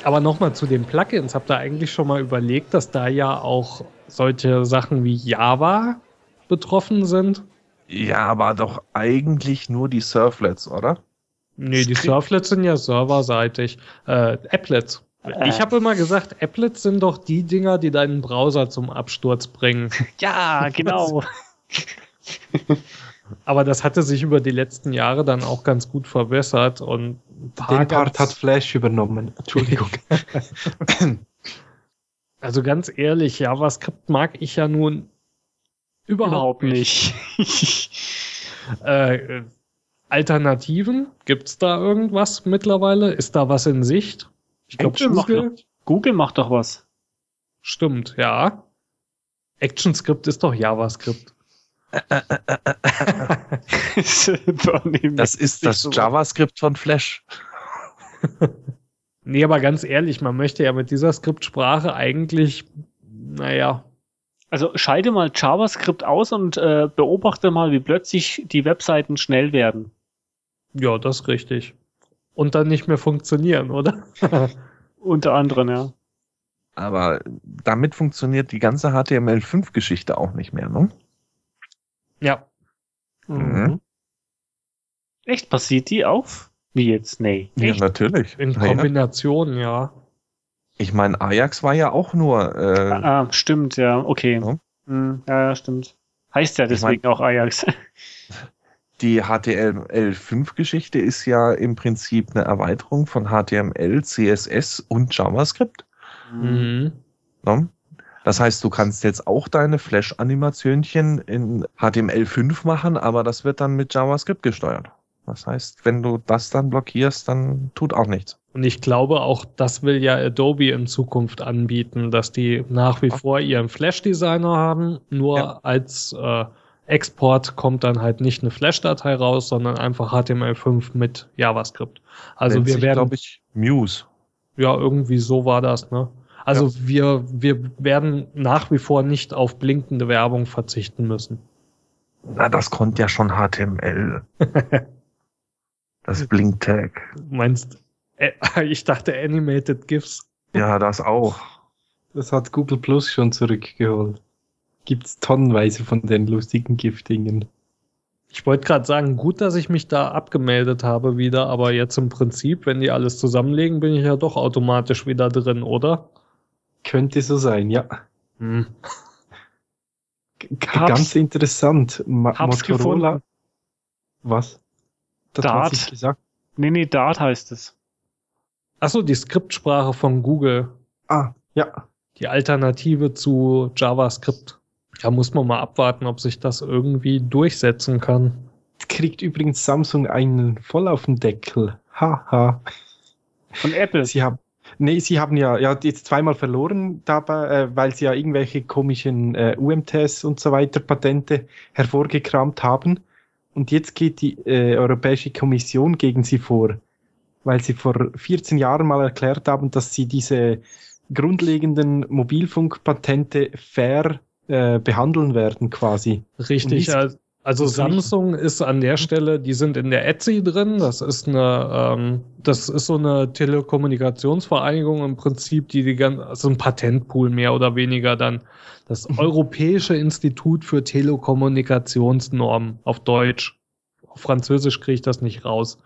Aber nochmal zu den Plugins. Habt ihr eigentlich schon mal überlegt, dass da ja auch solche Sachen wie Java betroffen sind? Ja, aber doch eigentlich nur die Surflets, oder? Nee, die Surflets sind ja serverseitig. Applets. Ich habe immer gesagt, Applets sind doch die Dinger, die deinen Browser zum Absturz bringen. Ja, genau. Aber das hatte sich über die letzten Jahre dann auch ganz gut verbessert und ein paar Den Part hat Flash übernommen. Entschuldigung. Also ganz ehrlich, JavaScript mag ich ja nun überhaupt nicht. Alternativen? Gibt's da irgendwas mittlerweile? Ist da was in Sicht? Ich glaube, Google macht doch was. Stimmt, ja. ActionScript ist doch JavaScript. Das ist das JavaScript von Flash. Nee, aber ganz ehrlich, man möchte ja mit dieser Skriptsprache eigentlich, naja. Also schalte mal JavaScript aus und beobachte mal, wie plötzlich die Webseiten schnell werden. Ja, das ist richtig. Und dann nicht mehr funktionieren, oder? Unter anderem, ja. Aber damit funktioniert die ganze HTML5-Geschichte auch nicht mehr, ne? Ja. Mhm. Echt, passiert die auf? Wie jetzt? Nee. Ja, natürlich. In Kombination, ja. Ich meine, Ajax war ja auch nur... stimmt, ja, okay. Ja, ja, stimmt. Heißt ja deswegen auch Ajax. Die HTML5-Geschichte ist ja im Prinzip eine Erweiterung von HTML, CSS und JavaScript. Mhm. Ne? Das heißt, du kannst jetzt auch deine Flash-Animationchen in HTML5 machen, aber das wird dann mit JavaScript gesteuert. Das heißt, wenn du das dann blockierst, dann tut auch nichts. Und ich glaube auch, das will ja Adobe in Zukunft anbieten, dass die nach wie vor ihren Flash-Designer haben, nur als Export kommt dann halt nicht eine Flash-Datei raus, sondern einfach HTML5 mit JavaScript. Also wir werden, glaube ich, Muse. Ja, irgendwie so war das, ne? Also wir werden nach wie vor nicht auf blinkende Werbung verzichten müssen. Na, das konnte ja schon HTML. Das Blink-Tag. Meinst ich dachte Animated GIFs. Ja, das auch. Das hat Google Plus schon zurückgeholt. Gibt's tonnenweise von den lustigen GIF-Dingen. Ich wollte gerade sagen, gut, dass ich mich da abgemeldet habe wieder, aber jetzt im Prinzip, wenn die alles zusammenlegen, bin ich ja doch automatisch wieder drin, oder? Könnte so sein, ja. Ganz interessant. Hab's gefunden. Was? Das Dart. hat sich gesagt. Nee, Dart heißt es. Achso, die Skriptsprache von Google. Ja. Die Alternative zu JavaScript. Da muss man mal abwarten, ob sich das irgendwie durchsetzen kann. Jetzt kriegt übrigens Samsung einen voll auf den Deckel. Haha. Von Apple? Sie haben ja jetzt zweimal verloren dabei, weil sie ja irgendwelche komischen UMTS und so weiter Patente hervorgekramt haben. Und jetzt geht die Europäische Kommission gegen sie vor, weil sie vor 14 Jahren mal erklärt haben, dass sie diese grundlegenden Mobilfunkpatente fair behandeln werden quasi. Richtig, also Samsung ist an der Stelle, die sind in der ETSI drin, das ist so eine Telekommunikationsvereinigung im Prinzip, also ein Patentpool mehr oder weniger dann, das Europäische Institut für Telekommunikationsnormen auf Deutsch. Auf Französisch kriege ich das nicht raus.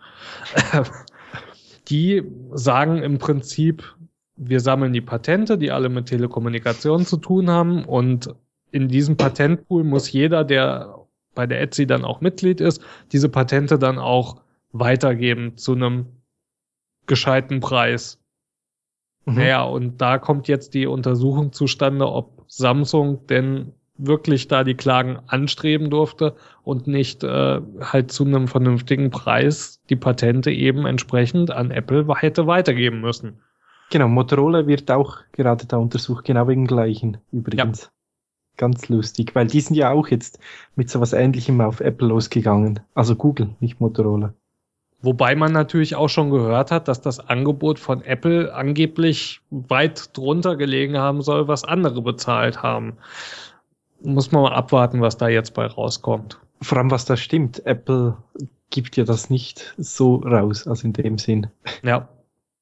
Die sagen im Prinzip, wir sammeln die Patente, die alle mit Telekommunikation zu tun haben, und in diesem Patentpool muss jeder, der bei der ETSI dann auch Mitglied ist, diese Patente dann auch weitergeben zu einem gescheiten Preis. Naja, und da kommt jetzt die Untersuchung zustande, ob Samsung denn wirklich da die Klagen anstreben durfte und nicht halt zu einem vernünftigen Preis die Patente eben entsprechend an Apple hätte weitergeben müssen. Genau, Motorola wird auch gerade da untersucht, genau wegen gleichen übrigens. Ja. Ganz lustig, weil die sind ja auch jetzt mit sowas Ähnlichem auf Apple losgegangen. Also Google, nicht Motorola. Wobei man natürlich auch schon gehört hat, dass das Angebot von Apple angeblich weit drunter gelegen haben soll, was andere bezahlt haben. Muss man mal abwarten, was da jetzt bei rauskommt. Vor allem, was da stimmt. Apple gibt ja das nicht so raus, also in dem Sinn. Ja.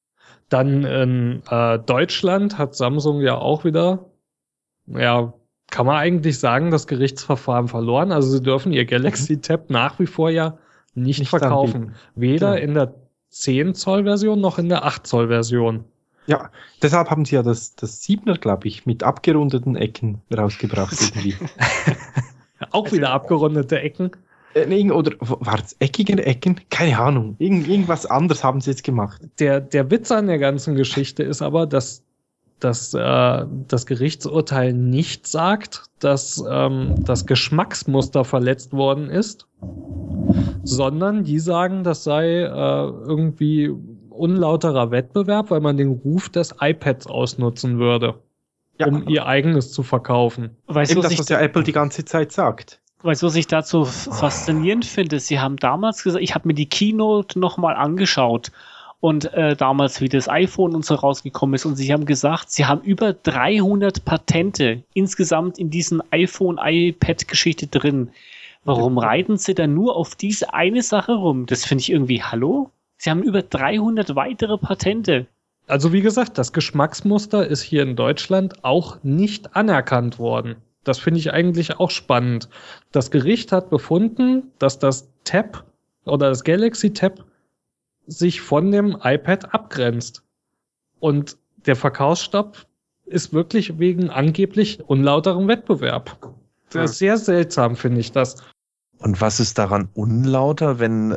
Dann in Deutschland hat Samsung ja auch wieder, ja, kann man eigentlich sagen, das Gerichtsverfahren verloren. Also sie dürfen ihr Galaxy Tab nach wie vor ja nicht verkaufen. anbieten. Weder Genau. in der 10-Zoll-Version noch in der 8-Zoll-Version. Ja, deshalb haben sie ja das 7er, glaube ich, mit abgerundeten Ecken rausgebracht irgendwie. Auch wieder abgerundete Ecken. Oder war es eckige Ecken? Keine Ahnung. Irgendwas anderes haben sie jetzt gemacht. Der Witz an der ganzen Geschichte ist aber, dass das Gerichtsurteil nicht sagt, dass das Geschmacksmuster verletzt worden ist, sondern die sagen, das sei irgendwie unlauterer Wettbewerb, weil man den Ruf des iPads ausnutzen würde, um ihr eigenes zu verkaufen. Weißt du, Eben das, was ja Apple die ganze Zeit sagt. Weißt du, was ich dazu faszinierend finde? Sie haben damals gesagt, ich habe mir die Keynote nochmal angeschaut und damals, wie das iPhone und so rausgekommen ist, und sie haben gesagt, sie haben über 300 Patente insgesamt in diesen iPhone-iPad-Geschichte drin. Warum reiten sie dann nur auf diese eine Sache rum? Das finde ich irgendwie, hallo? Sie haben über 300 weitere Patente. Also wie gesagt, das Geschmacksmuster ist hier in Deutschland auch nicht anerkannt worden. Das finde ich eigentlich auch spannend. Das Gericht hat befunden, dass das Tab oder das Galaxy Tab sich von dem iPad abgrenzt. Und der Verkaufsstopp ist wirklich wegen angeblich unlauterem Wettbewerb. Das ist sehr seltsam, finde ich das. Und was ist daran unlauter, wenn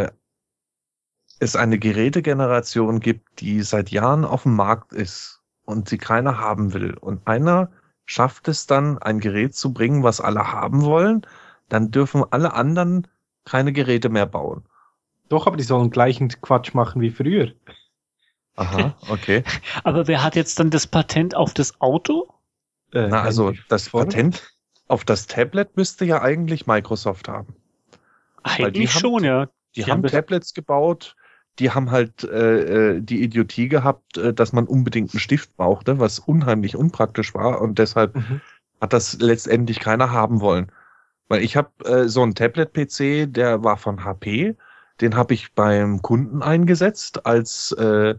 es eine Gerätegeneration gibt, die seit Jahren auf dem Markt ist und sie keiner haben will und einer schafft es dann, ein Gerät zu bringen, was alle haben wollen, dann dürfen alle anderen keine Geräte mehr bauen. Doch, aber die sollen gleichen Quatsch machen wie früher. Aha, okay. Aber wer hat jetzt dann das Patent auf das Auto? Na, also das Form? Patent auf das Tablet müsste ja eigentlich Microsoft haben. Weil die Eigentlich haben- schon, ja. Die haben Tablets gebaut, die haben halt die Idiotie gehabt, dass man unbedingt einen Stift brauchte, was unheimlich unpraktisch war und deshalb hat das letztendlich keiner haben wollen. Weil ich habe so einen Tablet-PC, der war von HP, den habe ich beim Kunden eingesetzt als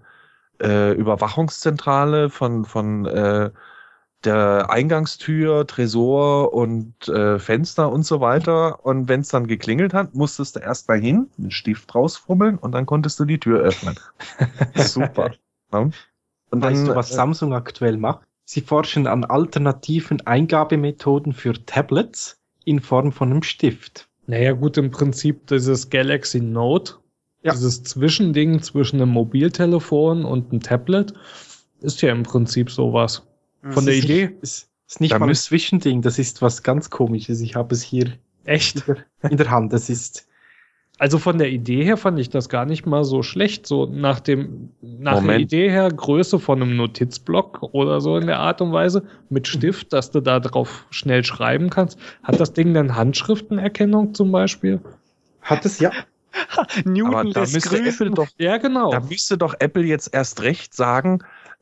Überwachungszentrale von der Eingangstür, Tresor und Fenster und so weiter. Und wenn es dann geklingelt hat, musstest du erst mal hin, einen Stift rausfummeln und dann konntest du die Tür öffnen. Super. Ja. Und Weißt dann, du, was Samsung aktuell macht? Sie forschen an alternativen Eingabemethoden für Tablets in Form von einem Stift. Naja gut, im Prinzip dieses Galaxy Note, Ja. dieses Zwischending zwischen einem Mobiltelefon und einem Tablet, ist ja im Prinzip sowas. Von der Das ist Idee? nicht- ist nicht Da mal ein müsst- Zwischending, das ist was ganz Komisches. Ich habe es hier Echt? in der Hand. Das ist Also von der Idee her fand ich das gar nicht mal so schlecht. So nach der Moment. Idee her Größe von einem Notizblock oder so in der Art und Weise mit Stift, dass du da drauf schnell schreiben kannst. Hat das Ding denn Handschriftenerkennung zum Beispiel? hat es ja. Newton aber da lässt müsste grüßen. Apple doch Ja, genau. Da müsste doch Apple jetzt erst recht sagen,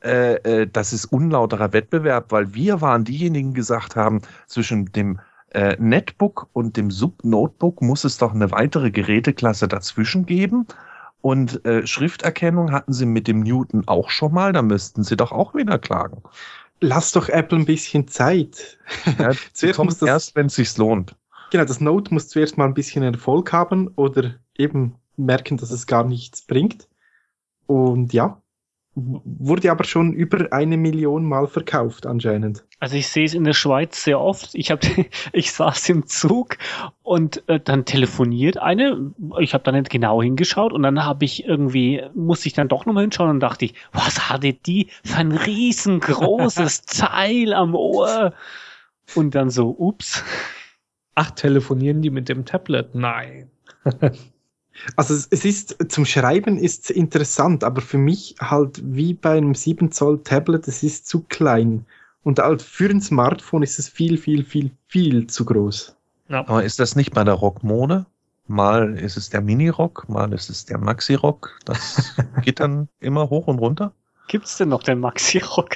das ist unlauterer Wettbewerb, weil wir waren diejenigen, die gesagt haben, zwischen dem Netbook und dem Sub-Notebook muss es doch eine weitere Geräteklasse dazwischen geben. Und Schrifterkennung hatten sie mit dem Newton auch schon mal, da müssten sie doch auch wieder klagen. Lass doch Apple ein bisschen Zeit. Ja, sie Zuerst kommen muss das- erst, wenn es sich lohnt. Genau, das Note muss zuerst mal ein bisschen Erfolg haben oder eben merken, dass es gar nichts bringt. Und ja, wurde aber schon über 1 Million Mal verkauft anscheinend. Also ich sehe es in der Schweiz sehr oft. Ich saß im Zug und dann telefoniert eine. Ich habe da nicht genau hingeschaut und dann musste ich dann doch nochmal hinschauen und dachte ich, was hatte die für ein riesengroßes Teil am Ohr? Und dann so, ups. Ach, telefonieren die mit dem Tablet? Nein. Also es ist, zum Schreiben ist interessant, aber für mich halt wie bei einem 7 Zoll Tablet, es ist zu klein. Und halt für ein Smartphone ist es viel, viel, viel, viel zu groß. Ja. Aber ist das nicht bei der Rockmode? Mal ist es der Mini-Rock, mal ist es der Maxi-Rock. Das geht dann immer hoch und runter? Gibt's denn noch den Maxi-Rock?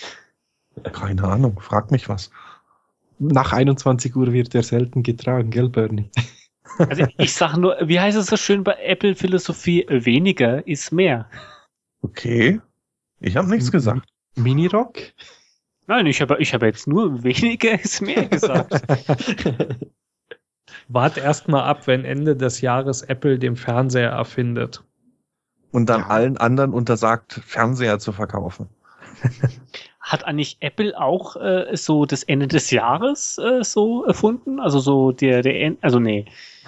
Keine Ahnung, frag mich was. Nach 21 Uhr wird er selten getragen, gell, Bernie? Also ich sag nur, wie heißt es so schön bei Apple-Philosophie? Weniger ist mehr. Okay, Ich habe nichts gesagt. Minirock? Nein, ich habe jetzt nur weniger ist mehr gesagt. Wart erst mal ab, wenn Ende des Jahres Apple den Fernseher erfindet. Und dann Ja. allen anderen untersagt, Fernseher zu verkaufen. Hat eigentlich Apple auch so das Ende des Jahres so erfunden? Also so also nee.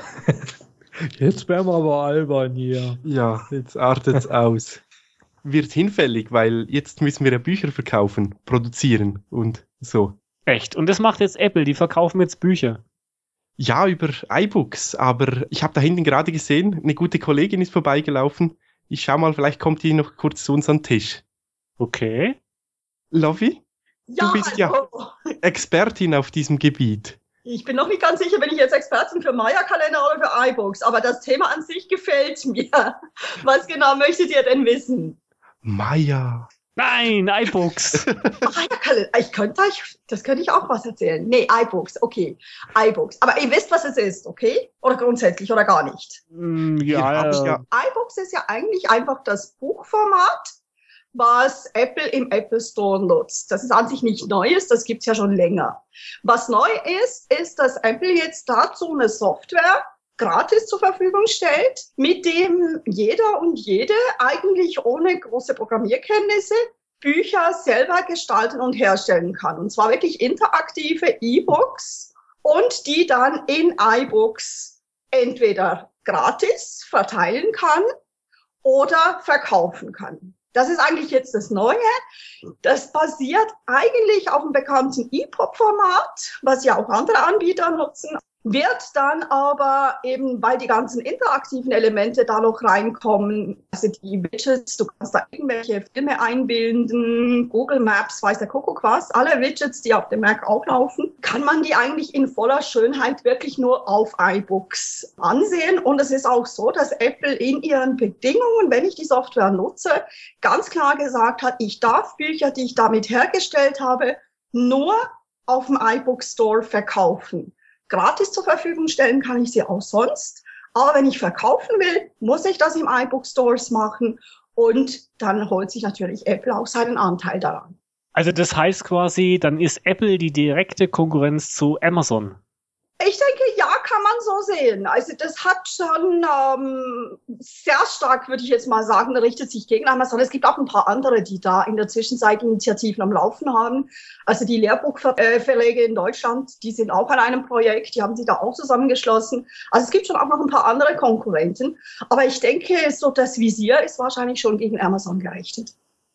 Jetzt wären wir aber albern hier. Ja, jetzt artet's aus. Wird hinfällig, weil jetzt müssen wir ja Bücher verkaufen, produzieren und so. Echt. Und das macht jetzt Apple, die verkaufen jetzt Bücher. Ja, über iBooks, aber ich habe da hinten gerade gesehen, eine gute Kollegin ist vorbeigelaufen. Ich schau mal, vielleicht kommt die noch kurz zu uns an den Tisch. Okay. Lovi, Ja, du bist ja hallo. Expertin auf diesem Gebiet. Ich bin noch nicht ganz sicher, bin ich jetzt Expertin für Maya-Kalender oder für iBooks, aber das Thema an sich gefällt mir. Was genau möchtet ihr denn wissen? Maya. Nein, iBooks. Maya-Kalender, das könnte ich auch was erzählen. Nee, iBooks, okay. iBooks. Aber ihr wisst, was es ist, okay? Oder grundsätzlich oder gar nicht. Hier hab ich ja. iBooks ist ja eigentlich einfach das Buchformat, was Apple im Apple Store nutzt. Das ist an sich nicht Neues, das gibt's ja schon länger. Was neu ist, dass Apple jetzt dazu eine Software gratis zur Verfügung stellt, mit dem jeder und jede eigentlich ohne große Programmierkenntnisse Bücher selber gestalten und herstellen kann. Und zwar wirklich interaktive E-Books und die dann in iBooks entweder gratis verteilen kann oder verkaufen kann. Das ist eigentlich jetzt das Neue. Das basiert eigentlich auf dem bekannten EPUB-Format, was ja auch andere Anbieter nutzen, wird dann aber eben, weil die ganzen interaktiven Elemente da noch reinkommen, also die Widgets, du kannst da irgendwelche Filme einbinden, Google Maps, weiß der Kuckuck was, alle Widgets, die auf dem Mac auch laufen, kann man die eigentlich in voller Schönheit wirklich nur auf iBooks ansehen. Und es ist auch so, dass Apple in ihren Bedingungen, wenn ich die Software nutze, ganz klar gesagt hat, ich darf Bücher, die ich damit hergestellt habe, nur auf dem iBook Store verkaufen. Gratis zur Verfügung stellen kann ich sie auch sonst. Aber wenn ich verkaufen will, muss ich das im iBook Stores machen. Und dann holt sich natürlich Apple auch seinen Anteil daran. Also das heißt quasi, dann ist Apple die direkte Konkurrenz zu Amazon. Ich denke, ja, kann man so sehen. Also das hat schon sehr stark, würde ich jetzt mal sagen, richtet sich gegen Amazon. Es gibt auch ein paar andere, die da in der Zwischenzeit Initiativen am Laufen haben. Also die Lehrbuchverlage in Deutschland, die sind auch an einem Projekt, die haben sich da auch zusammengeschlossen. Also es gibt schon auch noch ein paar andere Konkurrenten. Aber ich denke, so das Visier ist wahrscheinlich schon gegen Amazon gerichtet.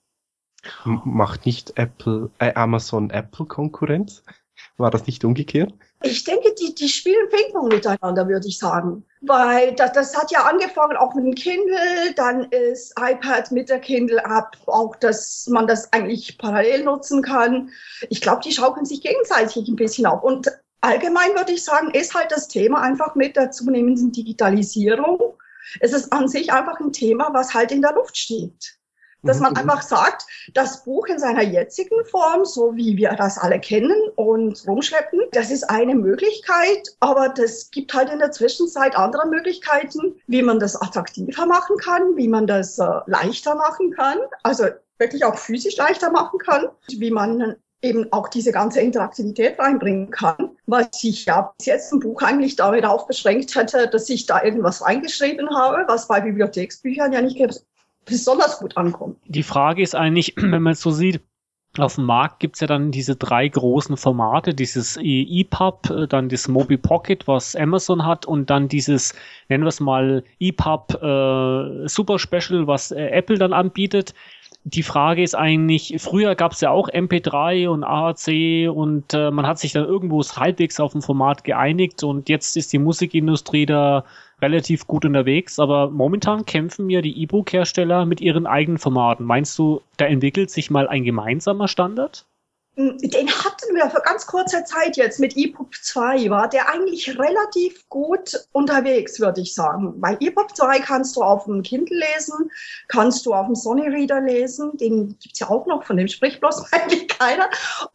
Macht nicht Amazon Apple Konkurrenz? War das nicht umgekehrt? Ich denke, die spielen Ping-Pong miteinander, würde ich sagen. Weil das hat ja angefangen auch mit dem Kindle, dann ist iPad mit der Kindle-App auch, dass man das eigentlich parallel nutzen kann. Ich glaube, die schaukeln sich gegenseitig ein bisschen auf. Und allgemein würde ich sagen, ist halt das Thema einfach mit der zunehmenden Digitalisierung. Es ist an sich einfach ein Thema, was halt in der Luft steht. Dass man einfach sagt, das Buch in seiner jetzigen Form, so wie wir das alle kennen und rumschleppen, das ist eine Möglichkeit, aber das gibt halt in der Zwischenzeit andere Möglichkeiten, wie man das attraktiver machen kann, wie man das leichter machen kann, also wirklich auch physisch leichter machen kann, wie man eben auch diese ganze Interaktivität reinbringen kann, was ich ja bis jetzt im Buch eigentlich damit auch beschränkt hätte, dass ich da irgendwas reingeschrieben habe, was bei Bibliotheksbüchern ja nicht besonders gut ankommt. Die Frage ist eigentlich, wenn man es so sieht, auf dem Markt gibt's ja dann diese 3 großen Formate, dieses EPUB, dann das Mobi Pocket, was Amazon hat, und dann dieses, nennen wir es mal, EPUB Super Special, was Apple dann anbietet. Die Frage ist eigentlich, früher gab's ja auch MP3 und AAC und man hat sich dann irgendwo halbwegs auf ein Format geeinigt und jetzt ist die Musikindustrie da relativ gut unterwegs, aber momentan kämpfen ja die E-Book-Hersteller mit ihren eigenen Formaten. Meinst du, da entwickelt sich mal ein gemeinsamer Standard? Den hatten wir für ganz kurze Zeit jetzt mit EPUB 2, war der eigentlich relativ gut unterwegs, würde ich sagen. Bei EPUB 2 kannst du auf dem Kindle lesen, kannst du auf dem Sony Reader lesen, den gibt's ja auch noch, von dem spricht bloß eigentlich keiner,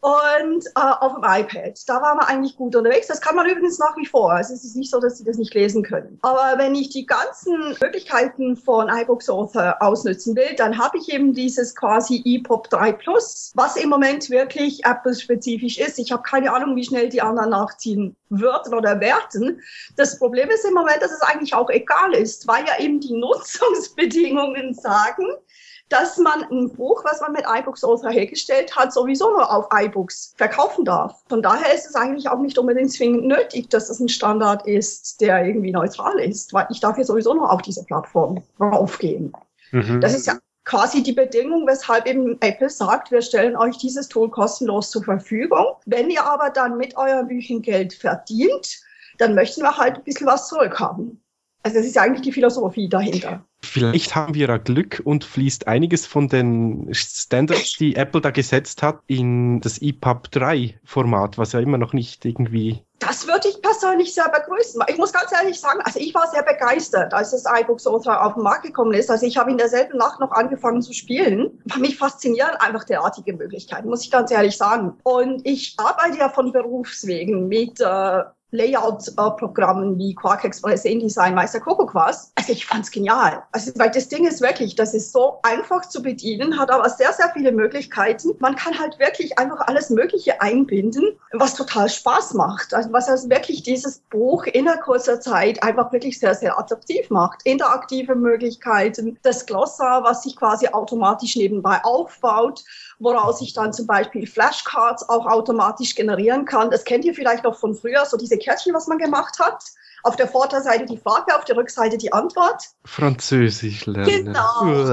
und auf dem iPad. Da waren wir eigentlich gut unterwegs. Das kann man übrigens nach wie vor. Also es ist nicht so, dass sie das nicht lesen können. Aber wenn ich die ganzen Möglichkeiten von iBooks Author ausnutzen will, dann habe ich eben dieses quasi EPUB 3 Plus, was im Moment wirklich Apple-spezifisch ist. Ich habe keine Ahnung, wie schnell die anderen nachziehen würden oder werden. Das Problem ist im Moment, dass es eigentlich auch egal ist, weil ja eben die Nutzungsbedingungen sagen, dass man ein Buch, was man mit iBooks Author hergestellt hat, sowieso nur auf iBooks verkaufen darf. Von daher ist es eigentlich auch nicht unbedingt zwingend nötig, dass es ein Standard ist, der irgendwie neutral ist, weil ich darf ja sowieso nur auf diese Plattform raufgehen. Das ist ja quasi die Bedingung, weshalb eben Apple sagt, wir stellen euch dieses Tool kostenlos zur Verfügung. Wenn ihr aber dann mit euren Büchern Geld verdient, dann möchten wir halt ein bisschen was zurückhaben. Also das ist ja eigentlich die Philosophie dahinter. Vielleicht haben wir ja Glück und fließt einiges von den Standards, die Apple da gesetzt hat, in das EPUB 3 Format, was ja immer noch nicht irgendwie... Das würde ich persönlich sehr begrüßen. Ich muss ganz ehrlich sagen, also ich war sehr begeistert, als das iBooks Author auf den Markt gekommen ist. Also ich habe in derselben Nacht noch angefangen zu spielen. Mich faszinieren einfach derartige Möglichkeiten, muss ich ganz ehrlich sagen. Und ich arbeite ja von Berufswegen mit Layout-Programmen wie Quark Express, InDesign, Meister CocoaQuest. Also ich fand's genial. Also weil das Ding ist wirklich, das ist so einfach zu bedienen, hat aber sehr, sehr viele Möglichkeiten. Man kann halt wirklich einfach alles Mögliche einbinden, was total Spaß macht. Also was also wirklich dieses Buch in einer kurzer Zeit einfach wirklich sehr, sehr attraktiv macht. Interaktive Möglichkeiten, das Glossar, was sich quasi automatisch nebenbei aufbaut, woraus ich dann zum Beispiel Flashcards auch automatisch generieren kann. Das kennt ihr vielleicht noch von früher, so diese Kärtchen, was man gemacht hat. Auf der Vorderseite die Frage, auf der Rückseite die Antwort. Französisch lernen. Genau.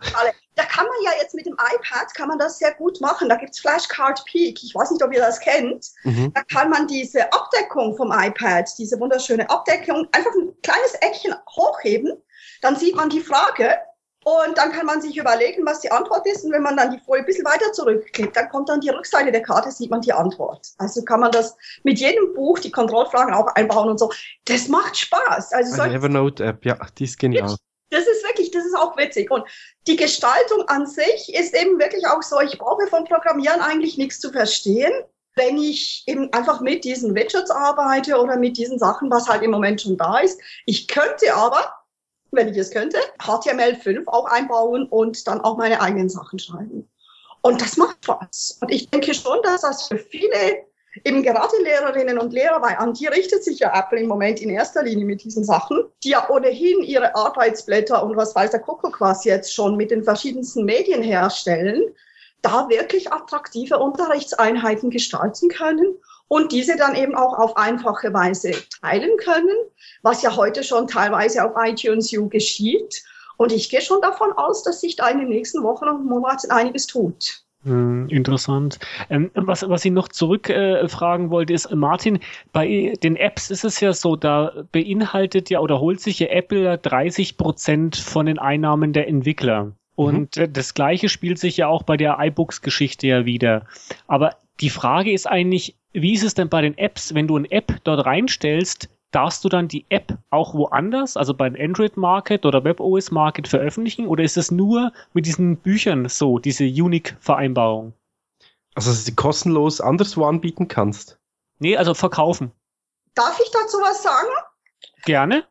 Da kann man ja jetzt mit dem iPad, kann man das sehr gut machen. Da gibt's Flashcard Peak. Ich weiß nicht, ob ihr das kennt. Da kann man diese Abdeckung vom iPad, diese wunderschöne Abdeckung, einfach ein kleines Eckchen hochheben. Dann sieht man die Frage. Und dann kann man sich überlegen, was die Antwort ist. Und wenn man dann die Folie ein bisschen weiter zurückklebt, dann kommt dann die Rückseite der Karte, sieht man die Antwort. Also kann man das mit jedem Buch, die Kontrollfragen auch einbauen und so. Das macht Spaß. Also eine Evernote-App, ja, die ist genial. Das ist wirklich, das ist auch witzig. Und die Gestaltung an sich ist eben wirklich auch so, ich brauche vom Programmieren eigentlich nichts zu verstehen, wenn ich eben einfach mit diesen Widgets arbeite oder mit diesen Sachen, was halt im Moment schon da ist. Ich könnte aber, wenn ich es könnte, HTML5 auch einbauen und dann auch meine eigenen Sachen schreiben. Und das macht Spaß. Und ich denke schon, dass das für viele, eben gerade Lehrerinnen und Lehrer, weil an die richtet sich ja Apple im Moment in erster Linie mit diesen Sachen, die ja ohnehin ihre Arbeitsblätter und was weiß der Kuckuck was jetzt schon mit den verschiedensten Medien herstellen, da wirklich attraktive Unterrichtseinheiten gestalten können und diese dann eben auch auf einfache Weise teilen können, was ja heute schon teilweise auf iTunes U geschieht. Und ich gehe schon davon aus, dass sich da in den nächsten Wochen und Monaten einiges tut. Interessant. Was ich noch zurückfragen wollte, ist, Martin, bei den Apps ist es ja so, da beinhaltet ja oder holt sich ja Apple 30% von den Einnahmen der Entwickler. Und das Gleiche spielt sich ja auch bei der iBooks-Geschichte ja wieder. Aber die Frage ist eigentlich, wie ist es denn bei den Apps, wenn du eine App dort reinstellst, darfst du dann die App auch woanders, also beim Android Market oder WebOS Market veröffentlichen, oder ist es nur mit diesen Büchern so, diese Unique-Vereinbarung? Also, dass du sie kostenlos anderswo anbieten kannst? Nee, also verkaufen. Darf ich dazu was sagen? Gerne.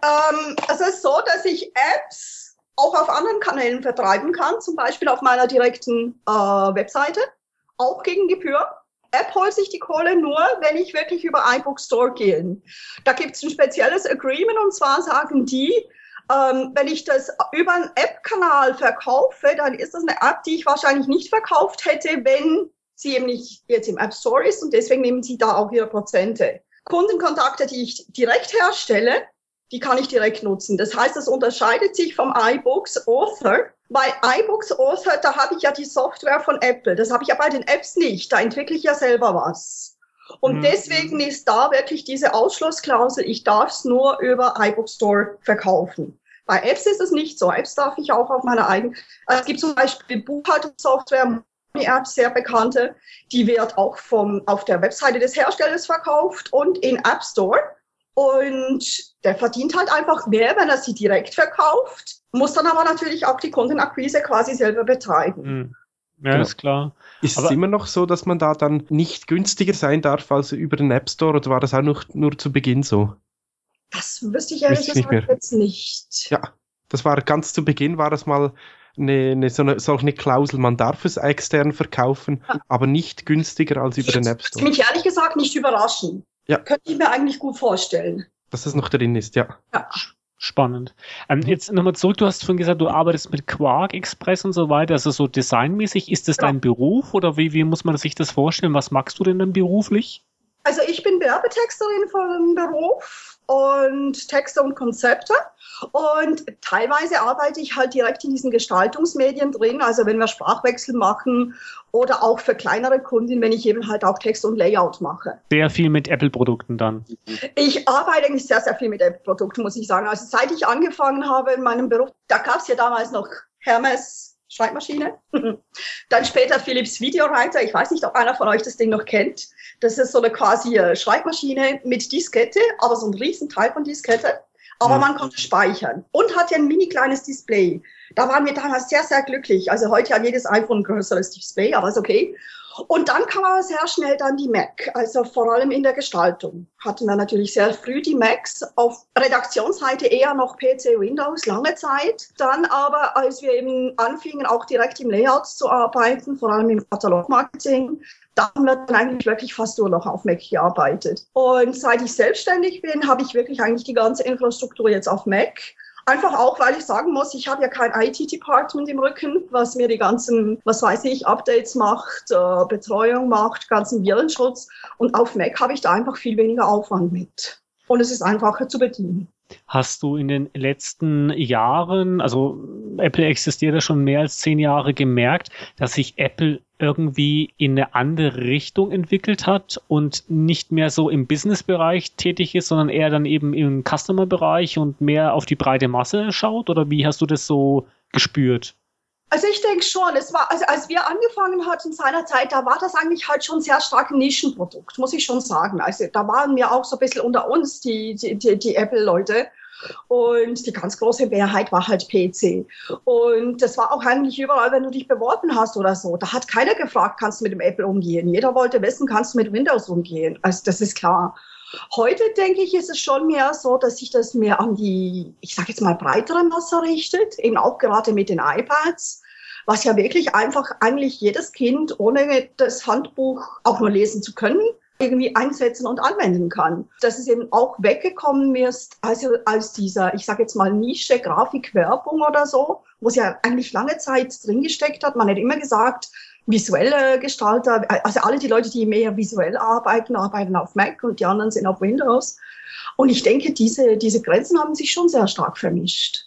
Es ist so, dass ich Apps auch auf anderen Kanälen vertreiben kann, zum Beispiel auf meiner direkten Webseite, auch gegen Gebühr. App holt sich die Kohle nur, wenn ich wirklich über iBooks Store gehe. Da gibt es ein spezielles Agreement, und zwar sagen die, wenn ich das über einen App-Kanal verkaufe, dann ist das eine App, die ich wahrscheinlich nicht verkauft hätte, wenn sie eben nicht jetzt im App Store ist, und deswegen nehmen sie da auch ihre Prozente. Kundenkontakte, die ich direkt herstelle, die kann ich direkt nutzen. Das heißt, das unterscheidet sich vom iBooks Author. Bei iBooks Author, da habe ich ja die Software von Apple. Das habe ich ja bei den Apps nicht. Da entwickle ich ja selber was. Und deswegen ist da wirklich diese Ausschlussklausel, ich darf es nur über iBooks Store verkaufen. Bei Apps ist es nicht so. Apps darf ich auch auf meiner eigenen. Es gibt zum Beispiel Buchhaltungssoftware, App, sehr bekannte, die wird auch auf der Webseite des Herstellers verkauft und in App Store. Und der verdient halt einfach mehr, wenn er sie direkt verkauft, muss dann aber natürlich auch die Kundenakquise quasi selber betreiben. Ja, genau. Ist klar. Ist es immer noch so, dass man da dann nicht günstiger sein darf als über den App Store, oder war das auch nur zu Beginn so? Das wüsste ich ehrlich gesagt jetzt nicht. Ja, das war ganz zu Beginn, war das mal solche Klausel, man darf es extern verkaufen, aber nicht günstiger als über den App Store. Das mich ehrlich gesagt nicht überraschen. Ja. Könnte ich mir eigentlich gut vorstellen. Dass es noch drin ist, ja. Spannend. Jetzt nochmal zurück, du hast vorhin gesagt, du arbeitest mit Quark Express und so weiter, also so designmäßig. Ist das dein Beruf oder wie muss man sich das vorstellen? Was magst du denn dann beruflich? Also ich bin Werbetexterin von Beruf und Texte und Konzepte und teilweise arbeite ich halt direkt in diesen Gestaltungsmedien drin, also wenn wir Sprachwechsel machen oder auch für kleinere Kunden, wenn ich eben halt auch Text und Layout mache. Sehr viel mit Apple-Produkten dann? Ich arbeite eigentlich sehr, sehr viel mit Apple-Produkten, muss ich sagen. Also seit ich angefangen habe in meinem Beruf, da gab es ja damals noch Hermes Schreibmaschine. Dann später Philips Videowriter. Ich weiß nicht, ob einer von euch das Ding noch kennt. Das ist so eine quasi Schreibmaschine mit Diskette, aber so ein Riesenteil von Diskette. Aber man konnte speichern und hatte ein mini kleines Display. Da waren wir damals sehr, sehr glücklich. Also heute hat jedes iPhone ein größeres Display, aber ist okay. Und dann kam aber sehr schnell dann die Mac, also vor allem in der Gestaltung. Hatten wir natürlich sehr früh die Macs, auf Redaktionsseite eher noch PC Windows, lange Zeit. Dann aber, als wir eben anfingen, auch direkt im Layout zu arbeiten, vor allem im Katalogmarketing, da haben wir dann eigentlich wirklich fast nur noch auf Mac gearbeitet. Und seit ich selbstständig bin, habe ich wirklich eigentlich die ganze Infrastruktur jetzt auf Mac. Einfach auch, weil ich sagen muss, ich habe ja kein IT-Department im Rücken, was mir die ganzen, Updates macht, Betreuung macht, ganzen Virenschutz. Und auf Mac habe ich da einfach viel weniger Aufwand mit. Und es ist einfacher zu bedienen. Hast du in den letzten Jahren, also Apple existiert ja schon mehr als 10 Jahre, gemerkt, dass sich Apple irgendwie in eine andere Richtung entwickelt hat und nicht mehr so im Business-Bereich tätig ist, sondern eher dann eben im Customer-Bereich und mehr auf die breite Masse schaut? Oder wie hast du das so gespürt? Also ich denke schon, es war, also als wir angefangen hatten seinerzeit, da war das eigentlich halt schon sehr stark ein Nischenprodukt, muss ich schon sagen. Also da waren wir auch so ein bisschen unter uns, die Apple-Leute. Und die ganz große Mehrheit war halt PC. Und das war auch eigentlich überall, wenn du dich beworben hast oder so. Da hat keiner gefragt, kannst du mit dem Apple umgehen? Jeder wollte wissen, kannst du mit Windows umgehen? Also das ist klar. Heute, denke ich, ist es schon mehr so, dass sich das mehr an die, ich sage jetzt mal, breitere Masse richtet. Eben auch gerade mit den iPads. Was ja wirklich einfach eigentlich jedes Kind, ohne das Handbuch auch nur lesen zu können, irgendwie einsetzen und anwenden kann. Dass es eben auch weggekommen ist, also als dieser, ich sage jetzt mal, Nische Grafikwerbung oder so, wo es ja eigentlich lange Zeit drin gesteckt hat. Man hat immer gesagt, visuelle Gestalter, also alle die Leute, die mehr visuell arbeiten auf Mac und die anderen sind auf Windows. Und ich denke, diese Grenzen haben sich schon sehr stark vermischt.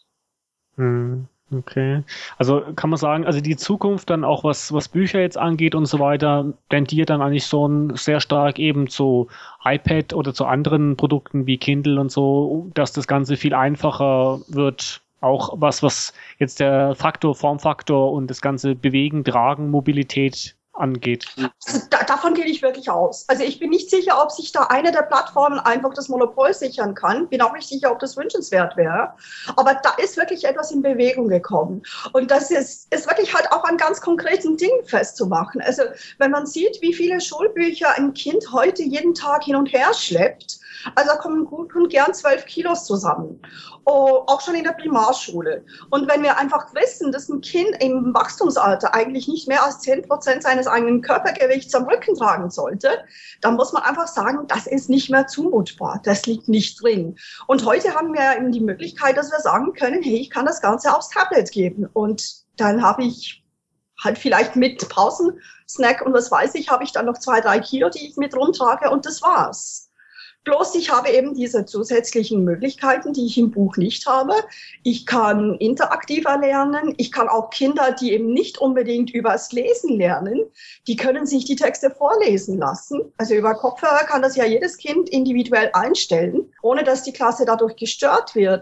Okay. Also kann man sagen, also die Zukunft dann auch, was Bücher jetzt angeht und so weiter, tendiert dann eigentlich so sehr stark eben zu iPad oder zu anderen Produkten wie Kindle und so, dass das Ganze viel einfacher wird. Auch was jetzt der Formfaktor und das ganze Bewegen, Tragen, Mobilität angeht. Also davon gehe ich wirklich aus. Also ich bin nicht sicher, ob sich da eine der Plattformen einfach das Monopol sichern kann. Bin auch nicht sicher, ob das wünschenswert wäre. Aber da ist wirklich etwas in Bewegung gekommen. Und das ist wirklich halt auch an ganz konkreten Dingen festzumachen. Also wenn man sieht, wie viele Schulbücher ein Kind heute jeden Tag hin und her schleppt, also da kommen gut und gern 12 Kilos zusammen. Auch schon in der Primarschule. Und wenn wir einfach wissen, dass ein Kind im Wachstumsalter eigentlich nicht mehr als 10% seines eigenen Körpergewichts am Rücken tragen sollte, dann muss man einfach sagen, das ist nicht mehr zumutbar. Das liegt nicht drin. Und heute haben wir eben die Möglichkeit, dass wir sagen können, hey, ich kann das Ganze aufs Tablet geben. Und dann habe ich halt vielleicht mit Pausensnack und was weiß ich, habe ich dann noch 2-3 Kilo, die ich mit rumtrage und das war's. Bloß ich habe eben diese zusätzlichen Möglichkeiten, die ich im Buch nicht habe. Ich kann interaktiver lernen. Ich kann auch Kinder, die eben nicht unbedingt übers Lesen lernen, die können sich die Texte vorlesen lassen. Also über Kopfhörer kann das ja jedes Kind individuell einstellen, ohne dass die Klasse dadurch gestört wird.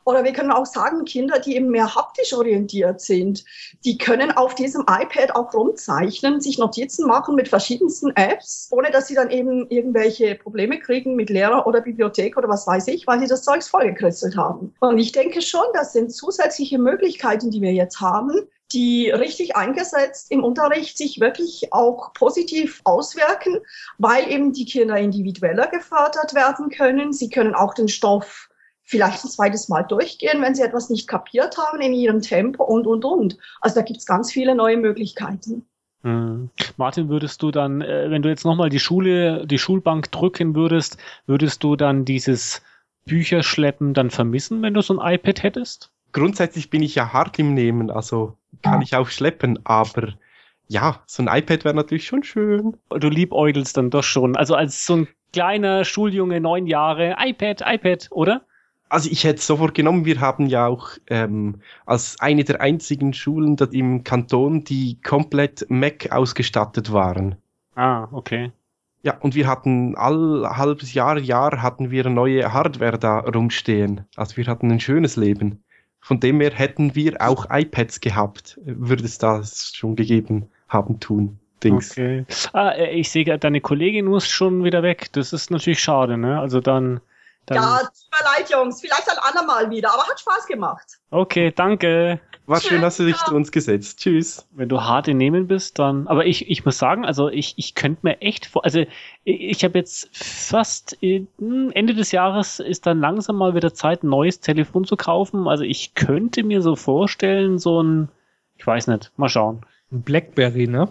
Oder wir können auch sagen, Kinder, die eben mehr haptisch orientiert sind, die können auf diesem iPad auch rumzeichnen, sich Notizen machen mit verschiedensten Apps, ohne dass sie dann eben irgendwelche Probleme kriegen mit Lehrer oder Bibliothek oder was weiß ich, weil sie das Zeugs vollgekritzelt haben. Und ich denke schon, das sind zusätzliche Möglichkeiten, die wir jetzt haben, die richtig eingesetzt im Unterricht sich wirklich auch positiv auswirken, weil eben die Kinder individueller gefördert werden können. Sie können auch den Stoff vielleicht ein zweites Mal durchgehen, wenn sie etwas nicht kapiert haben in ihrem Tempo und. Also da gibt es ganz viele neue Möglichkeiten. Martin, würdest du dann, wenn du jetzt nochmal die Schulbank drücken würdest du dann dieses Bücherschleppen dann vermissen, wenn du so ein iPad hättest? Grundsätzlich bin ich ja hart im Nehmen, also kann ich auch schleppen, aber ja, so ein iPad wäre natürlich schon schön. Du liebäugelst dann doch schon, also als so ein kleiner Schuljunge, 9 Jahre, iPad, oder? Also ich hätte es sofort genommen, wir haben ja auch als eine der einzigen Schulen im Kanton, die komplett Mac ausgestattet waren. Ah, okay. Ja, und wir hatten halbes Jahr hatten wir neue Hardware da rumstehen. Also wir hatten ein schönes Leben. Von dem her hätten wir auch iPads gehabt, würde es das schon gegeben haben tun. Dings. Okay. Ich sehe, deine Kollegin muss schon wieder weg. Das ist natürlich schade, ne? Also dann ja, tut mir leid, Jungs. Vielleicht ein andermal wieder, aber hat Spaß gemacht. Okay, danke. War schön, hast du dich zu uns gesetzt. Tschüss. Wenn du hart in Nehmen bist, dann... Aber ich muss sagen, also ich könnte mir echt... Also ich habe jetzt fast... Ende des Jahres ist dann langsam mal wieder Zeit, ein neues Telefon zu kaufen. Also ich könnte mir so vorstellen, so ein... Ich weiß nicht, mal schauen. Ein Blackberry, ne?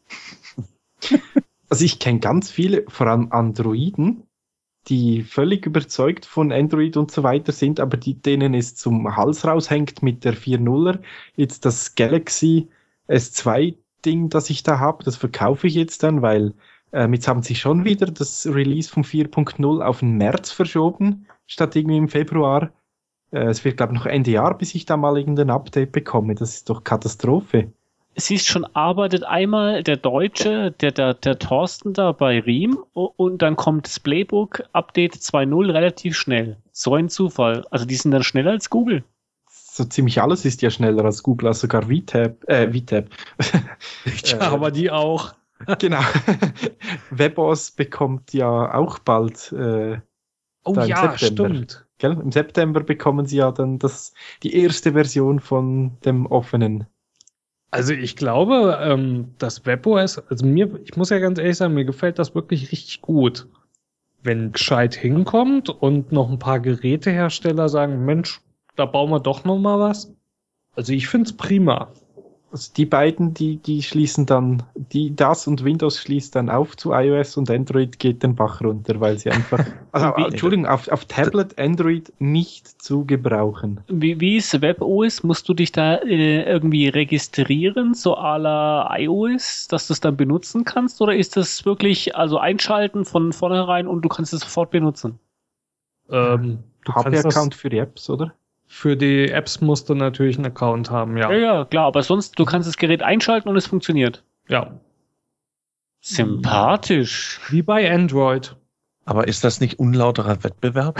Also ich kenne ganz viele, vor allem Androiden, die völlig überzeugt von Android und so weiter sind, aber denen es zum Hals raushängt mit der 4.0er. Jetzt das Galaxy S2 Ding, das ich da habe, das verkaufe ich jetzt dann, weil jetzt haben sie schon wieder das Release von 4.0 auf den März verschoben, statt irgendwie im Februar. Es wird, glaube ich, noch Ende Jahr, bis ich da mal irgendein Update bekomme. Das ist doch Katastrophe. Siehst schon, arbeitet einmal der Deutsche, der Thorsten da bei Riem und dann kommt das Playbook Update 2.0 relativ schnell. So ein Zufall. Also die sind dann schneller als Google. So ziemlich alles ist ja schneller als Google, also sogar VTab. Ja, aber die auch. Genau. WebOS bekommt ja auch bald Oh ja, stimmt. Gell? Im September bekommen sie ja dann die erste Version von dem offenen. Also ich glaube, das WebOS, also ich muss ja ganz ehrlich sagen, mir gefällt das wirklich richtig gut. Wenn gescheit hinkommt und noch ein paar Gerätehersteller sagen, Mensch, da bauen wir doch noch mal was. Also ich find's prima. Also die beiden, die schließen dann, das und Windows schließt dann auf zu iOS und Android geht den Bach runter, weil sie einfach, Entschuldigung, auf Tablet Android nicht zu gebrauchen. Wie ist WebOS? Musst du dich da irgendwie registrieren, so à la iOS, dass du es dann benutzen kannst? Oder ist das wirklich, also einschalten von vornherein und du kannst es sofort benutzen? HP-Account für die Apps, oder? Für die Apps musst du natürlich einen Account haben, ja. Ja, klar, aber sonst, du kannst das Gerät einschalten und es funktioniert. Ja. Sympathisch. Wie bei Android. Aber ist das nicht unlauterer Wettbewerb?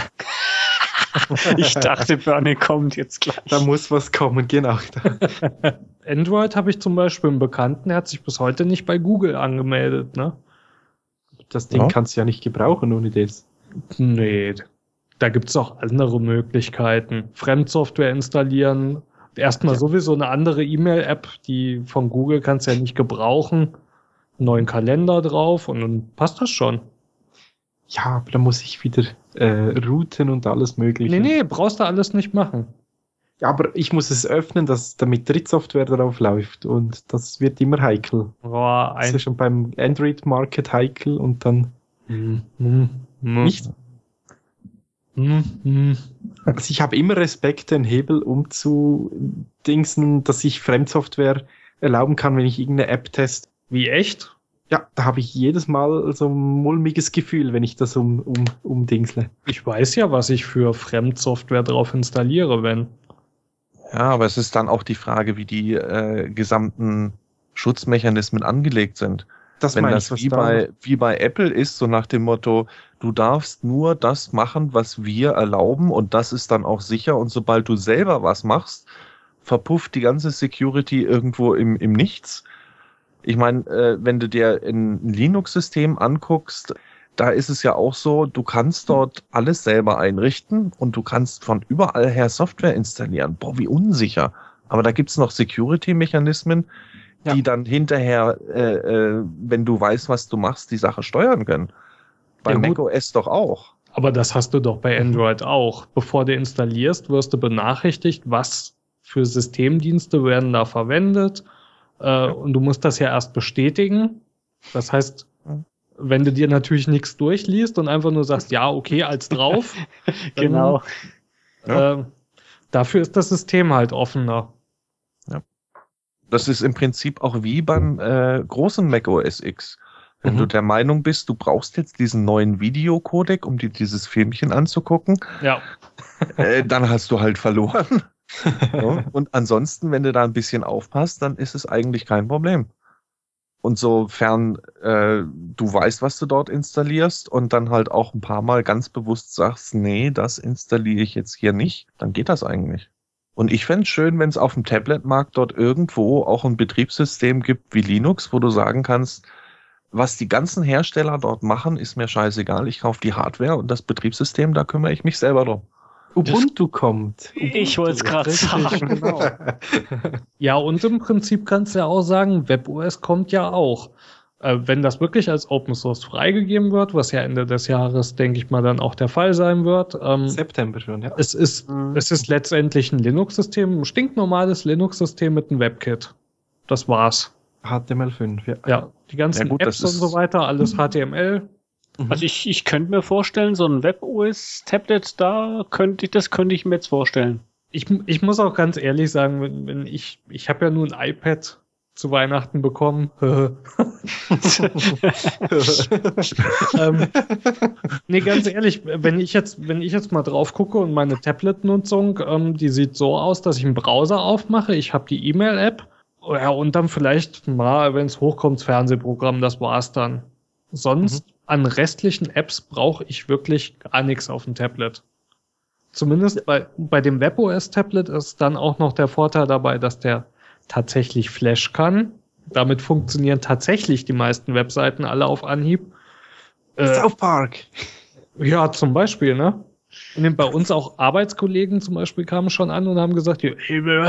Ich dachte, Bernie kommt jetzt gleich. Da muss was kommen, genau. Android habe ich zum Beispiel einen Bekannten, der hat sich bis heute nicht bei Google angemeldet, ne? Das Ding kannst du ja nicht gebrauchen ohne das. Nee, da gibt's auch andere Möglichkeiten. Fremdsoftware installieren. Erstmal sowieso eine andere E-Mail-App, die von Google kannst du ja nicht gebrauchen. Einen neuen Kalender drauf und dann passt das schon. Ja, aber da muss ich wieder routen und alles mögliche. Nee, brauchst du alles nicht machen. Ja, aber ich muss es öffnen, damit Drittsoftware drauf läuft und das wird immer heikel. Boah, Das ist ja schon beim Android-Market heikel und dann nicht. Also ich habe immer Respekt, den Hebel umzudingsen, dass ich Fremdsoftware erlauben kann, wenn ich irgendeine App teste. Wie echt? Ja, da habe ich jedes Mal so ein mulmiges Gefühl, wenn ich das umdingsle. Ich weiß ja, was ich für Fremdsoftware drauf installiere, wenn. Ja, aber es ist dann auch die Frage, wie die gesamten Schutzmechanismen angelegt sind. Das Wenn meine das ich, was wie bei Apple ist, so nach dem Motto, du darfst nur das machen, was wir erlauben und das ist dann auch sicher und sobald du selber was machst, verpufft die ganze Security irgendwo im Nichts. Ich meine, wenn du dir ein Linux-System anguckst, da ist es ja auch so, du kannst dort alles selber einrichten und du kannst von überall her Software installieren. Boah, wie unsicher. Aber da gibt's noch Security-Mechanismen, die dann hinterher, wenn du weißt, was du machst, die Sache steuern können. Bei Ja, gut. macOS doch auch. Aber das hast du doch bei Android auch. Bevor du installierst, wirst du benachrichtigt, was für Systemdienste werden da verwendet. Und du musst das ja erst bestätigen. Das heißt, wenn du dir natürlich nichts durchliest und einfach nur sagst, ja, okay, als drauf. dann, Genau. Dafür ist das System halt offener. Das ist im Prinzip auch wie beim großen macOS X. Wenn du der Meinung bist, du brauchst jetzt diesen neuen Videocodec, um dir dieses Filmchen anzugucken, Ja. dann hast du halt verloren. Ja? Und ansonsten, wenn du da ein bisschen aufpasst, dann ist es eigentlich kein Problem. Und sofern du weißt, was du dort installierst und dann halt auch ein paar Mal ganz bewusst sagst, nee, das installiere ich jetzt hier nicht, dann geht das eigentlich. Und ich fände es schön, wenn es auf dem Tablet-Markt dort irgendwo auch ein Betriebssystem gibt wie Linux, wo du sagen kannst, was die ganzen Hersteller dort machen, ist mir scheißegal. Ich kaufe die Hardware und das Betriebssystem, da kümmere ich mich selber drum. Ubuntu kommt. Ich wollte es gerade sagen. Genau. Ja, und im Prinzip kannst du ja auch sagen, WebOS kommt ja auch. Wenn das wirklich als Open Source freigegeben wird, was ja Ende des Jahres, denke ich mal, dann auch der Fall sein wird. September schon, ja. Es ist letztendlich ein Linux-System, ein stinknormales Linux-System mit einem WebKit. Das war's. HTML5, ja. Ja, die ganzen gut, Apps und so weiter, alles HTML. Also ich könnte mir vorstellen, so ein WebOS-Tablet, das könnte ich mir jetzt vorstellen. Ich muss auch ganz ehrlich sagen, wenn ich habe ja nun ein iPad zu Weihnachten bekommen. Nee, ganz ehrlich, wenn ich jetzt mal drauf gucke und meine Tablet-Nutzung, die sieht so aus, dass ich einen Browser aufmache, ich habe die E-Mail-App, ja, und dann vielleicht mal, wenn es hochkommt, das Fernsehprogramm, das war's dann. Sonst an restlichen Apps brauche ich wirklich gar nichts auf dem Tablet. Zumindest bei dem WebOS-Tablet ist dann auch noch der Vorteil dabei, dass der tatsächlich Flash kann. Damit funktionieren tatsächlich die meisten Webseiten alle auf Anhieb. South Park. Ja, zum Beispiel, ne? Und bei uns auch Arbeitskollegen zum Beispiel kamen schon an und haben gesagt, die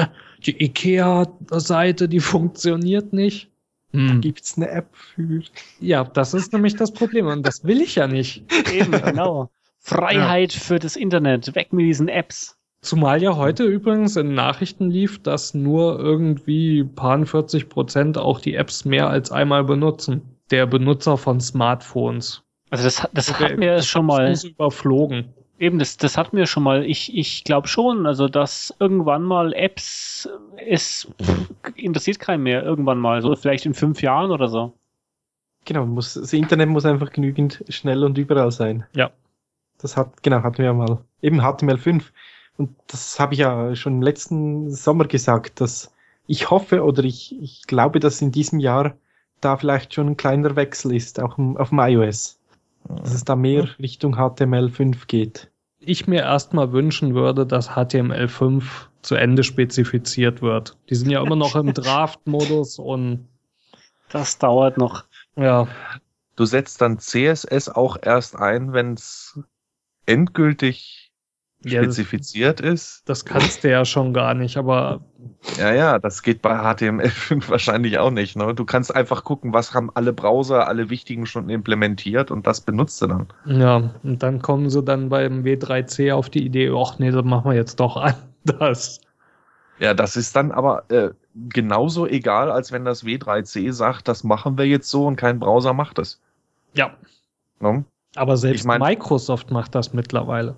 IKEA-Seite, die funktioniert nicht. Gibt's eine App für? Ja, das ist nämlich das Problem und das will ich ja nicht. Eben, genau. Freiheit für das Internet, weg mit diesen Apps. Zumal ja heute übrigens in Nachrichten lief, dass nur irgendwie paar 40% auch die Apps mehr als einmal benutzen. Der Benutzer von Smartphones. Also das hat mir schon mal überflogen. Eben, das hat mir schon mal, ich glaube schon, also dass irgendwann mal Apps, interessiert keinen mehr, irgendwann mal, so vielleicht in 5 Jahren oder so. Genau, das Internet muss einfach genügend schnell und überall sein. Ja. Hatten wir ja mal. Eben HTML5. Und das habe ich ja schon im letzten Sommer gesagt, dass ich hoffe oder ich glaube, dass in diesem Jahr da vielleicht schon ein kleiner Wechsel ist, auch auf dem iOS. Dass es da mehr Richtung HTML5 geht. Ich mir erstmal wünschen würde, dass HTML5 zu Ende spezifiziert wird. Die sind ja immer noch im Draft-Modus und das dauert noch. Ja. Du setzt dann CSS auch erst ein, wenn es endgültig spezifiziert ist. Das kannst du ja schon gar nicht, aber Ja, das geht bei HTML5 wahrscheinlich auch nicht. Ne? Du kannst einfach gucken, was haben alle Browser, alle wichtigen schon implementiert und das benutzt du dann. Ja, und dann kommen sie dann beim W3C auf die Idee, ach nee, das machen wir jetzt doch anders. Ja, das ist dann aber genauso egal, als wenn das W3C sagt, das machen wir jetzt so und kein Browser macht es. Ja. Ne? Aber selbst Microsoft macht das mittlerweile.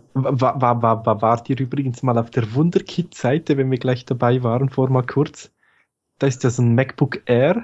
Wart ihr übrigens mal auf der Wunderkit-Seite, wenn wir gleich dabei waren, vor mal kurz. Da ist ja so ein MacBook Air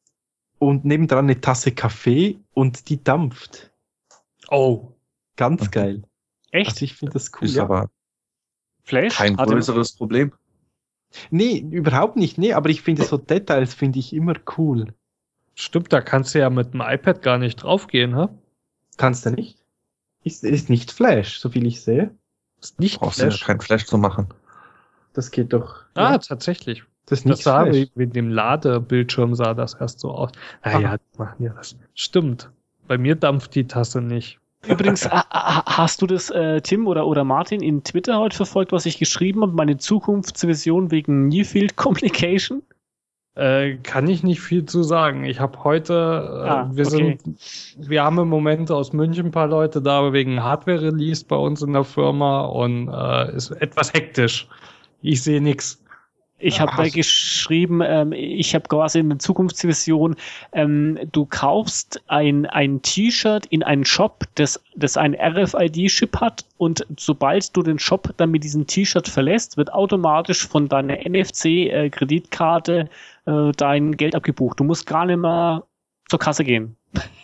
und nebendran eine Tasse Kaffee und die dampft. Oh. Ganz geil. Echt? Also ich finde das cool. Ist aber Flash? kein größeres Problem. Nee, überhaupt nicht. Nee, aber ich finde so Details finde ich immer cool. Stimmt, da kannst du ja mit dem iPad gar nicht draufgehen, hä? Kannst du nicht? Ist nicht Flash, so viel ich sehe. Ist nicht Brauchst du ja Flash. kein Flash zu machen. Das geht doch. Ah, tatsächlich. das ist nicht Das sah Flash. mit dem Ladebildschirm sah das erst so aus. Naja, die machen ja das. Stimmt. Bei mir dampft die Tasse nicht. Übrigens, hast du das, Tim oder Martin, in Twitter heute verfolgt, was ich geschrieben habe? Meine Zukunftsvision wegen Near-Field Communication? Kann ich nicht viel zu sagen. Ich habe heute, wir haben im Moment aus München ein paar Leute da wegen Hardware-Release bei uns in der Firma und ist etwas hektisch. Ich sehe nichts. Ich habe da geschrieben, ich habe quasi eine Zukunftsvision, du kaufst ein T-Shirt in einen Shop, das ein RFID-Chip hat, und sobald du den Shop dann mit diesem T-Shirt verlässt, wird automatisch von deiner NFC-Kreditkarte dein Geld abgebucht. Du musst gar nicht mehr zur Kasse gehen.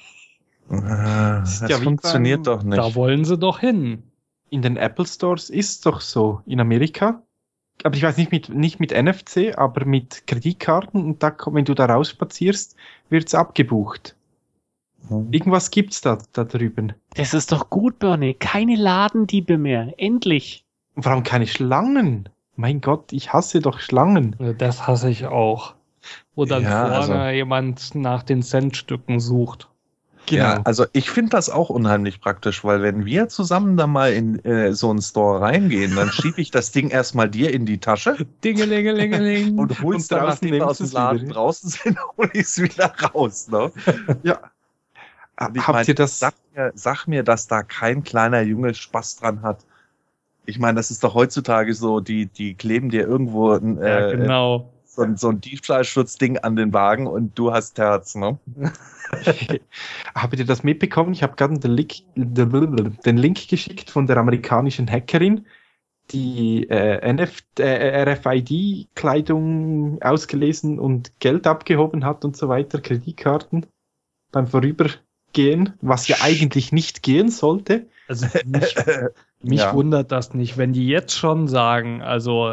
Das ja wie funktioniert beim- doch nicht. Da wollen sie doch hin. In den Apple Stores ist doch so. In Amerika. Aber ich weiß nicht mit NFC, aber mit Kreditkarten. Und da, wenn du da rausspazierst, wird's abgebucht. Irgendwas gibt's da drüben. Das ist doch gut, Bernie. Keine Ladendiebe mehr. Endlich. Und vor allem keine Schlangen. Mein Gott, ich hasse doch Schlangen. Das hasse ich auch. Wo dann Ja, vorne jemand nach den Centstücken sucht. Genau. Ja, also ich finde das auch unheimlich praktisch, weil wenn wir zusammen da mal in so einen Store reingehen, dann schiebe ich das Ding erstmal dir in die Tasche Dingelingelingeling. und holst Und dann, draußen nachdem wir aus nimmst dem du's Laden wieder. draußen sind, hol ich es wieder raus. Ne? Ja. Und ich Habt mein, ihr das? Sag mir, dass da kein kleiner Junge Spaß dran hat. Ich meine, das ist doch heutzutage so, die kleben dir irgendwo Ja, genau. so ein Diebstahlschutzding an den Wagen und du hast Herz, ne? Habt ihr das mitbekommen? Ich habe gerade den Link geschickt von der amerikanischen Hackerin, die RFID-Kleidung ausgelesen und Geld abgehoben hat und so weiter, Kreditkarten beim Vorübergehen, was ja eigentlich nicht gehen sollte. Also mich Ja. wundert das nicht, wenn die jetzt schon sagen, also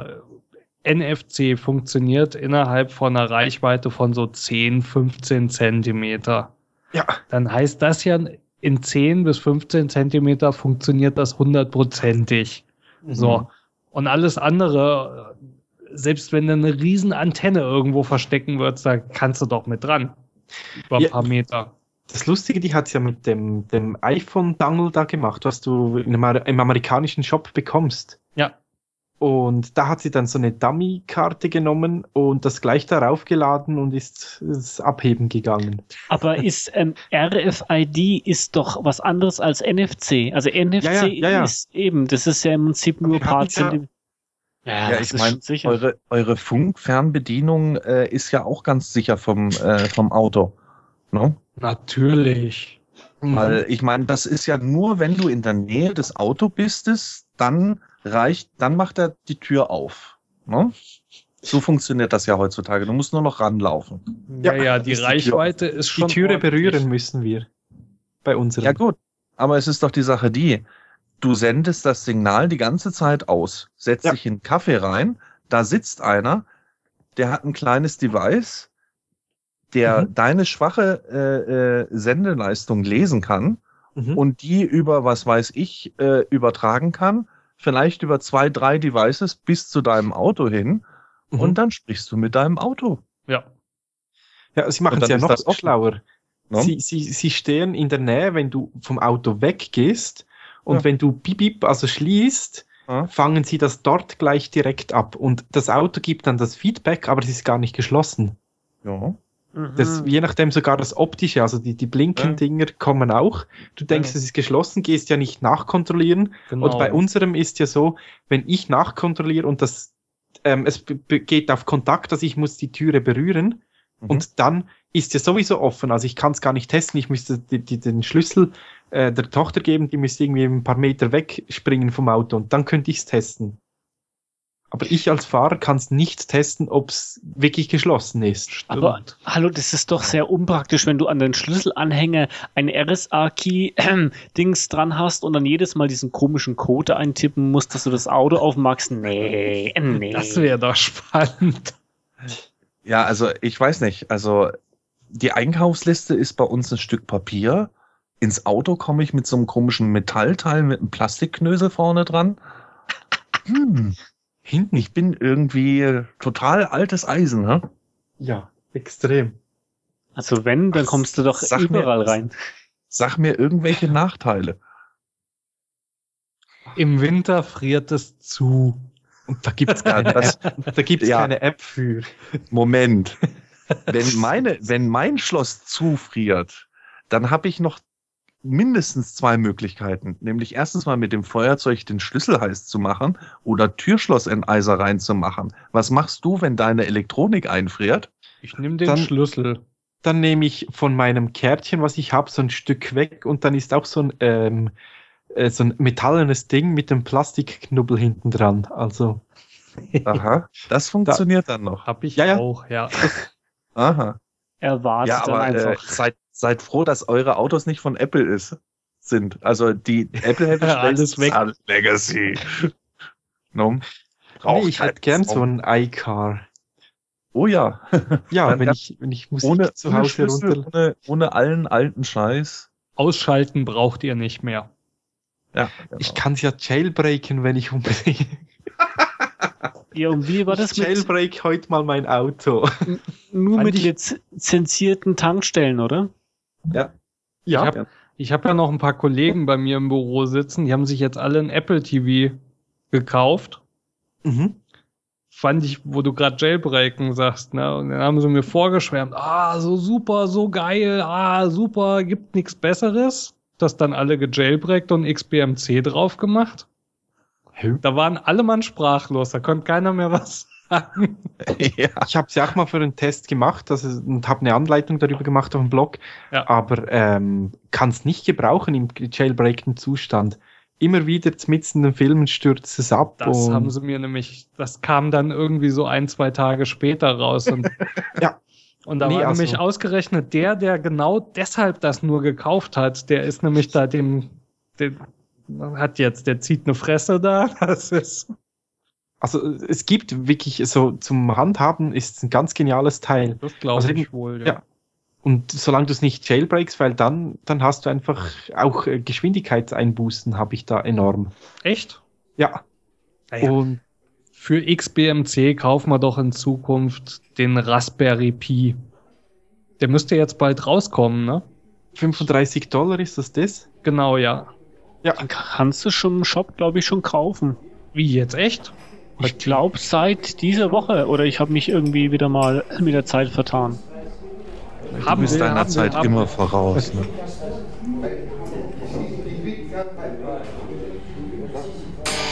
NFC funktioniert innerhalb von einer Reichweite von so 10, 15 Zentimeter. Ja. Dann heißt das ja, in 10 bis 15 Zentimeter funktioniert das 100%ig. So. Und alles andere, selbst wenn du eine riesen Antenne irgendwo verstecken würdest, da kannst du doch mit dran. Über ein Ja. paar Meter. Das Lustige, die hat's ja mit dem iPhone-Dangle da gemacht, was du im amerikanischen Shop bekommst. Ja. Und da hat sie dann so eine Dummy-Karte genommen und das gleich darauf geladen und ist abheben gegangen. Aber ist RFID ist doch was anderes als NFC. Also NFC Ja. ist eben, das ist ja im Prinzip nur Wir ein paar hatten's ja- Zentimeter. Ja, Ja, das ich ist meine, schon sicher. eure Funkfernbedienung ist ja auch ganz sicher vom Auto. Ne? Natürlich. Weil ich meine, das ist ja nur, wenn du in der Nähe des Autobistes, dann macht er die Tür auf. Ne? So funktioniert das ja heutzutage. Du musst nur noch ranlaufen. Ja, die ist die Tür Reichweite ist Die schon Türe ordentlich. berühren müssen wir bei unserem. Ja gut, aber es ist doch die Sache die, du sendest das Signal die ganze Zeit aus, setzt Ja. dich in einen Kaffee rein, da sitzt einer, der hat ein kleines Device, der deine schwache Sendeleistung lesen kann Mhm. und die über, was weiß ich, übertragen kann, vielleicht über 2, 3 Devices bis zu deinem Auto hin Mhm. und dann sprichst du mit deinem Auto. Ja. Ja, sie machen Und es dann ja ist noch das offen. schlauer. Ne? Sie stehen in der Nähe, wenn du vom Auto weggehst und Ja. wenn du bip, also schließt, Ja. fangen sie das dort gleich direkt ab. Und das Auto gibt dann das Feedback, aber es ist gar nicht geschlossen. Ja. Das, je nachdem sogar das Optische, also die Blinken-Dinger kommen auch. Du denkst, Ja. es ist geschlossen, gehst ja nicht nachkontrollieren. Genau. Und bei unserem ist ja so, wenn ich nachkontrolliere und das es geht auf Kontakt, also ich muss die Türe berühren und dann ist ja sowieso offen. Also ich kann es gar nicht testen, ich müsste den Schlüssel der Tochter geben, die müsste irgendwie ein paar Meter wegspringen vom Auto und dann könnte ich es testen. Aber ich als Fahrer kann es nicht testen, ob es wirklich geschlossen ist. Aber hallo, das ist doch sehr unpraktisch, wenn du an den Schlüsselanhänger ein RSA-Key-Dings dran hast und dann jedes Mal diesen komischen Code eintippen musst, dass du das Auto aufmachst. Nee. Das wäre doch spannend. Ja, also ich weiß nicht. Also Die Einkaufsliste ist bei uns ein Stück Papier. Ins Auto komme ich mit so einem komischen Metallteil mit einem Plastikknösel vorne dran. Hinten, ich bin irgendwie total altes Eisen, ne? Ja, extrem. Also wenn, dann kommst du doch überall rein. Sag mir irgendwelche Nachteile. Im Winter friert es zu. Und da gibt's keine App. Da gibt's keine App für. Moment. Wenn mein Schloss zufriert, dann habe ich noch mindestens 2 Möglichkeiten. Nämlich erstens mal mit dem Feuerzeug den Schlüssel heiß zu machen oder Türschlossenteiser reinzumachen. Was machst du, wenn deine Elektronik einfriert? Ich nehme den Schlüssel. Dann nehme ich von meinem Kärtchen, was ich habe, so ein Stück weg und dann ist auch so ein metallenes Ding mit dem Plastikknubbel hinten dran. Also. Aha, das funktioniert dann noch. Hab ich auch, ja. Aha. Erwartet ja, aber dann einfach. Seid froh, dass eure Autos nicht von Apple sind. Also die Apple alles weg. Legacy. No? Nee, ich hätte gern so ein iCar. Oh ja. Ja, wenn ich Musik zu Hause runter... Ohne allen alten Scheiß. Ausschalten braucht ihr nicht mehr. Ja, genau. Ich kann es ja jailbreaken, wenn ich unbedingt... Ja, und wie war das mit... Jailbreak heute mal mein Auto. Nur mit lizenzierten Tankstellen, oder? Ja. Ich hab ja noch ein paar Kollegen bei mir im Büro sitzen, die haben sich jetzt alle ein Apple TV gekauft. Fand ich, wo du gerade Jailbreaken sagst, ne? Und dann haben sie mir vorgeschwärmt, so super, so geil, super, gibt nichts Besseres. Das dann alle gejailbreakt und XBMC drauf gemacht. Da waren alle Mann sprachlos, da konnte keiner mehr was sagen. Ja. Ich habe es ja auch mal für einen Test gemacht und habe eine Anleitung darüber gemacht auf dem Blog, aber kann es nicht gebrauchen im jailbreakten Zustand. Immer wieder mitten in den Filmen stürzt es ab. Das haben sie mir nämlich, das kam dann irgendwie so 1-2 Tage später raus. Und ja. Und da war nämlich ausgerechnet der genau deshalb das nur gekauft hat, der ist nämlich da der zieht eine Fresse da, das ist... Also es gibt wirklich so zum Handhaben ist ein ganz geniales Teil. Das glaube ich wohl, ja. Und solange du es nicht jailbreakst, weil dann hast du einfach auch Geschwindigkeitseinbußen habe ich da enorm. Echt? Ja. Und für XBMC kaufen wir doch in Zukunft den Raspberry Pi. Der müsste jetzt bald rauskommen, ne? $35 ist das? Genau, ja. Ja. Den kannst du schon im Shop, glaube ich, schon kaufen. Wie, jetzt echt? Ich glaube seit dieser Woche oder ich habe mich irgendwie wieder mal mit der Zeit vertan. Du bist deiner Zeit immer voraus. Ne?